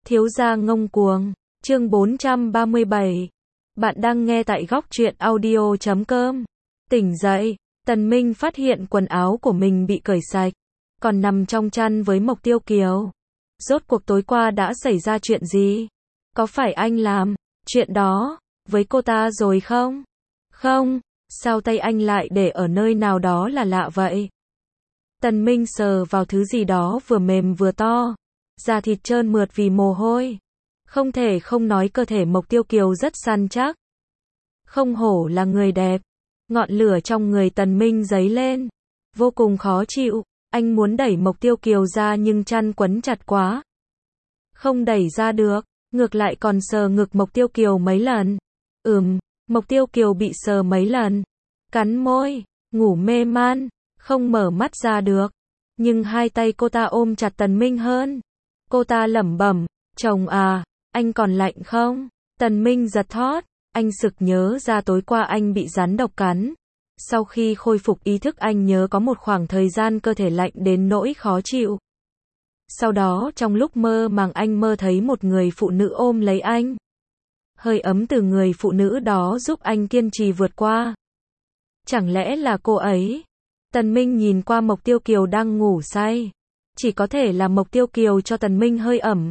Thiếu gia ngông cuồng, chương 437. Bạn đang nghe tại góc truyện audio.com. Tỉnh dậy, Tần Minh phát hiện quần áo của mình bị cởi sạch, còn nằm trong chăn với Mộc Tiêu Kiều. Rốt cuộc tối qua đã xảy ra chuyện gì? Có phải anh làm chuyện đó với cô ta rồi không? Không, sao tay anh lại để ở nơi nào đó là lạ vậy? Tần Minh sờ vào thứ gì đó vừa mềm vừa to, da thịt trơn mượt vì mồ hôi. Không thể không nói cơ thể Mộc Tiêu Kiều rất săn chắc. Không hổ là người đẹp. Ngọn lửa trong người Tần Minh dấy lên, vô cùng khó chịu. Anh muốn đẩy Mộc Tiêu Kiều ra nhưng chăn quấn chặt quá, không đẩy ra được, ngược lại còn sờ ngực Mộc Tiêu Kiều mấy lần. Mộc Tiêu Kiều bị sờ mấy lần, cắn môi, ngủ mê man, không mở mắt ra được. Nhưng hai tay cô ta ôm chặt Tần Minh hơn. Cô ta lẩm bẩm, chồng à, anh còn lạnh không? Tần Minh giật thót, anh sực nhớ ra tối qua anh bị rắn độc cắn. Sau khi khôi phục ý thức anh nhớ có một khoảng thời gian cơ thể lạnh đến nỗi khó chịu. Sau đó trong lúc mơ màng anh mơ thấy một người phụ nữ ôm lấy anh. Hơi ấm từ người phụ nữ đó giúp anh kiên trì vượt qua. Chẳng lẽ là cô ấy? Tần Minh nhìn qua Mộc Tiêu Kiều đang ngủ say. Chỉ có thể là Mộc Tiêu Kiều cho Tần Minh hơi ẩm.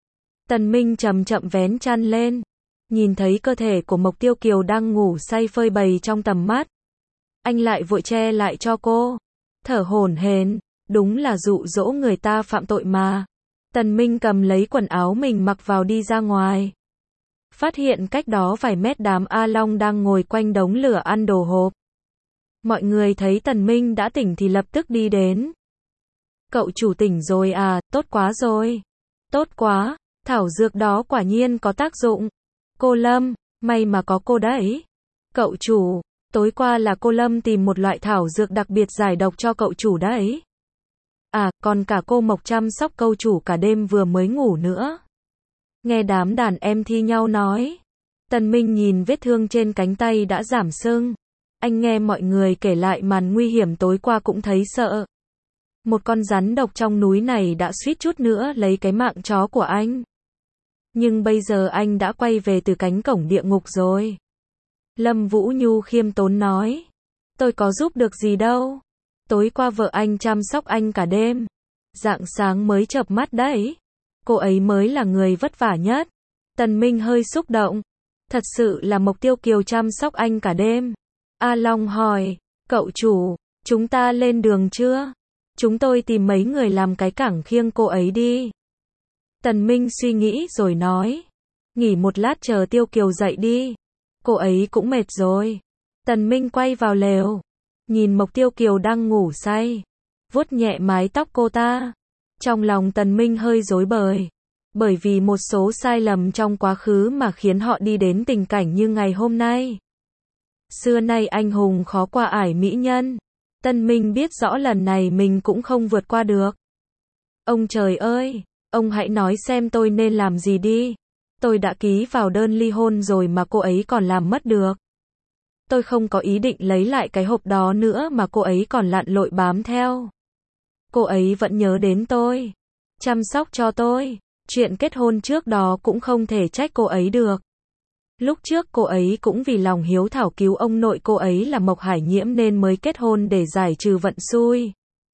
Tần Minh chậm chậm vén chăn lên, nhìn thấy cơ thể của Mộc Tiêu Kiều đang ngủ say phơi bày trong tầm mắt. Anh lại vội che lại cho cô, thở hổn hển, đúng là dụ dỗ người ta phạm tội mà. Tần Minh cầm lấy quần áo mình mặc vào đi ra ngoài. Phát hiện cách đó vài mét đám A Long đang ngồi quanh đống lửa ăn đồ hộp. Mọi người thấy Tần Minh đã tỉnh thì lập tức đi đến. Cậu chủ tỉnh rồi à, tốt quá rồi. Tốt quá, thảo dược đó quả nhiên có tác dụng. Cô Lâm, may mà có cô đấy. Cậu chủ, tối qua là cô Lâm tìm một loại thảo dược đặc biệt giải độc cho cậu chủ đấy. À, còn cả cô Mộc chăm sóc cậu chủ cả đêm vừa mới ngủ nữa. Nghe đám đàn em thi nhau nói. Tần Minh nhìn vết thương trên cánh tay đã giảm sưng. Anh nghe mọi người kể lại màn nguy hiểm tối qua cũng thấy sợ. Một con rắn độc trong núi này đã suýt chút nữa lấy cái mạng chó của anh. Nhưng bây giờ anh đã quay về từ cánh cổng địa ngục rồi. Lâm Vũ Nhu khiêm tốn nói. Tôi có giúp được gì đâu. Tối qua vợ anh chăm sóc anh cả đêm. Rạng sáng mới chợp mắt đấy. Cô ấy mới là người vất vả nhất. Tần Minh hơi xúc động. Thật sự là Mộc Tiêu Kiều chăm sóc anh cả đêm. A Long hỏi, cậu chủ, chúng ta lên đường chưa? Chúng tôi tìm mấy người làm cái cẳng khiêng cô ấy đi. Tần Minh suy nghĩ rồi nói, nghỉ một lát chờ Tiêu Kiều dậy đi. Cô ấy cũng mệt rồi. Tần Minh quay vào lều, nhìn Mộc Tiêu Kiều đang ngủ say, vuốt nhẹ mái tóc cô ta. Trong lòng Tần Minh hơi rối bời, bởi vì một số sai lầm trong quá khứ mà khiến họ đi đến tình cảnh như ngày hôm nay. Xưa nay anh hùng khó qua ải mỹ nhân. Tần Minh biết rõ lần này mình cũng không vượt qua được. Ông trời ơi, ông hãy nói xem tôi nên làm gì đi. Tôi đã ký vào đơn ly hôn rồi mà cô ấy còn làm mất được. Tôi không có ý định lấy lại cái hộp đó nữa mà cô ấy còn lặn lội bám theo. Cô ấy vẫn nhớ đến tôi, chăm sóc cho tôi. Chuyện kết hôn trước đó cũng không thể trách cô ấy được. Lúc trước cô ấy cũng vì lòng hiếu thảo cứu ông nội cô ấy là Mộc Hải Nhiễm nên mới kết hôn để giải trừ vận xui.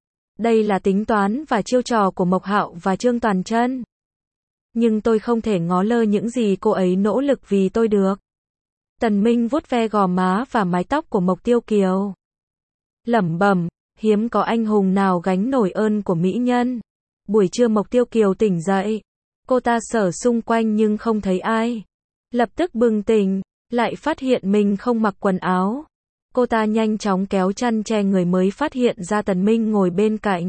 Đây là tính toán và chiêu trò của Mộc Hạo và Trương Toàn Chân. Nhưng tôi không thể ngó lơ những gì cô ấy nỗ lực vì tôi được. Tần Minh vuốt ve gò má và mái tóc của Mộc Tiêu Kiều. Lẩm bẩm, hiếm có anh hùng nào gánh nổi ơn của mỹ nhân. Buổi trưa Mộc Tiêu Kiều tỉnh dậy. Cô ta sờ xung quanh nhưng không thấy ai. Lập tức bừng tỉnh, lại phát hiện mình không mặc quần áo. Cô ta nhanh chóng kéo chăn che người mới phát hiện ra Tần Minh ngồi bên cạnh.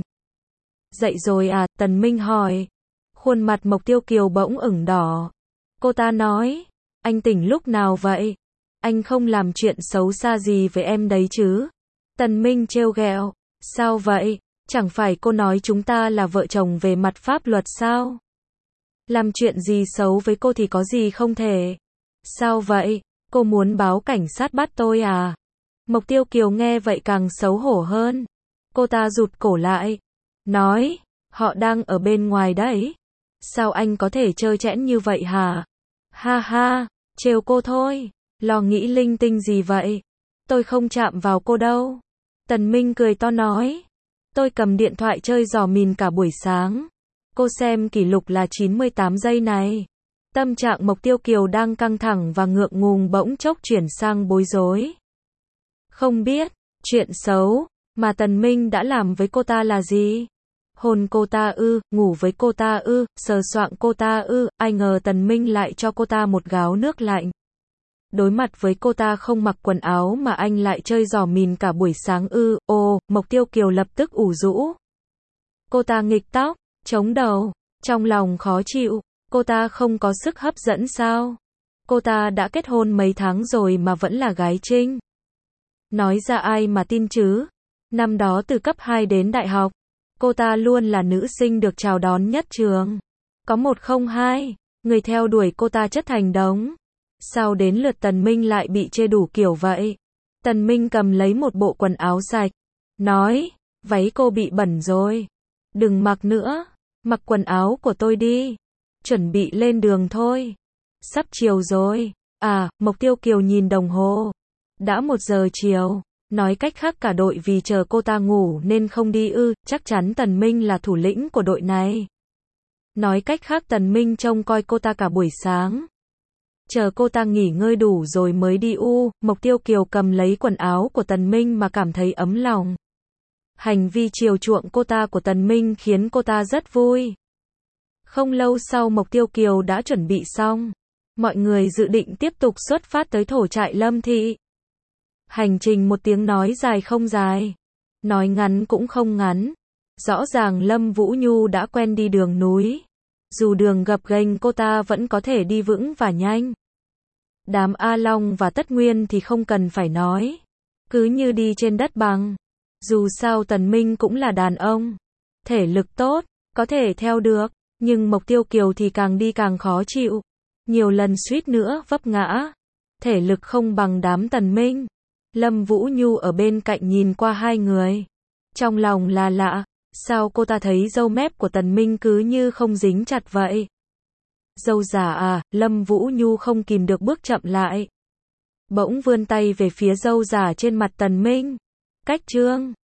Dậy rồi à? Tần Minh hỏi. Khuôn mặt Mộc Tiêu Kiều bỗng ửng đỏ. Cô ta nói, anh tỉnh lúc nào vậy? Anh không làm chuyện xấu xa gì với em đấy chứ? Tần Minh trêu ghẹo. Sao vậy? Chẳng phải cô nói chúng ta là vợ chồng về mặt pháp luật sao? Làm chuyện gì xấu với cô thì có gì không thể. Sao vậy? Cô muốn báo cảnh sát bắt tôi à? Mộc Tiêu Kiều nghe vậy càng xấu hổ hơn. Cô ta rụt cổ lại, nói, họ đang ở bên ngoài đấy. Sao anh có thể trơ trẽn như vậy hả? Ha ha, trêu cô thôi, lo nghĩ linh tinh gì vậy? Tôi không chạm vào cô đâu. Tần Minh cười to nói. Tôi cầm điện thoại chơi giỏ mìn cả buổi sáng. Cô xem kỷ lục là 98 giây này. Tâm trạng Mộc Tiêu Kiều đang căng thẳng và ngượng ngùng bỗng chốc chuyển sang bối rối. Không biết, chuyện xấu mà Tần Minh đã làm với cô ta là gì? Hôn cô ta ư, ngủ với cô ta ư, sờ soạng cô ta ư, ai ngờ Tần Minh lại cho cô ta một gáo nước lạnh. Đối mặt với cô ta không mặc quần áo mà anh lại chơi giỏ mìn cả buổi sáng ư, Mộc Tiêu Kiều lập tức ủ rũ. Cô ta nghịch tóc, chống đầu, trong lòng khó chịu, cô ta không có sức hấp dẫn sao? Cô ta đã kết hôn mấy tháng rồi mà vẫn là gái trinh. Nói ra ai mà tin chứ? Năm đó từ cấp 2 đến đại học, cô ta luôn là nữ sinh được chào đón nhất trường. Có 102, người theo đuổi cô ta chất thành đống. Sao đến lượt Tần Minh lại bị chê đủ kiểu vậy? Tần Minh cầm lấy một bộ quần áo sạch, nói, váy cô bị bẩn rồi. Đừng mặc nữa, mặc quần áo của tôi đi. Chuẩn bị lên đường thôi. Sắp chiều rồi. Mộc Tiêu Kiều nhìn đồng hồ. Đã 1 giờ chiều. Nói cách khác cả đội vì chờ cô ta ngủ nên không đi ư, chắc chắn Tần Minh là thủ lĩnh của đội này. Nói cách khác Tần Minh trông coi cô ta cả buổi sáng. Chờ cô ta nghỉ ngơi đủ rồi mới đi Mộc Tiêu Kiều cầm lấy quần áo của Tần Minh mà cảm thấy ấm lòng. Hành vi chiều chuộng cô ta của Tần Minh khiến cô ta rất vui. Không lâu sau Mộc Tiêu Kiều đã chuẩn bị xong. Mọi người dự định tiếp tục xuất phát tới thổ trại Lâm Thị. Hành trình 1 tiếng nói dài không dài, nói ngắn cũng không ngắn. Rõ ràng Lâm Vũ Nhu đã quen đi đường núi. Dù đường gập ghềnh cô ta vẫn có thể đi vững và nhanh. Đám A Long và Tất Nguyên thì không cần phải nói. Cứ như đi trên đất bằng. Dù sao Tần Minh cũng là đàn ông. Thể lực tốt, có thể theo được. Nhưng Mộc Tiêu Kiều thì càng đi càng khó chịu. Nhiều lần suýt nữa vấp ngã. Thể lực không bằng đám Tần Minh. Lâm Vũ Nhu ở bên cạnh nhìn qua hai người. Trong lòng là lạ. Sao cô ta thấy râu mép của Tần Minh cứ như không dính chặt vậy? Râu giả Lâm Vũ Nhu không kìm được bước chậm lại. Bỗng vươn tay về phía râu giả trên mặt Tần Minh. Cách trương.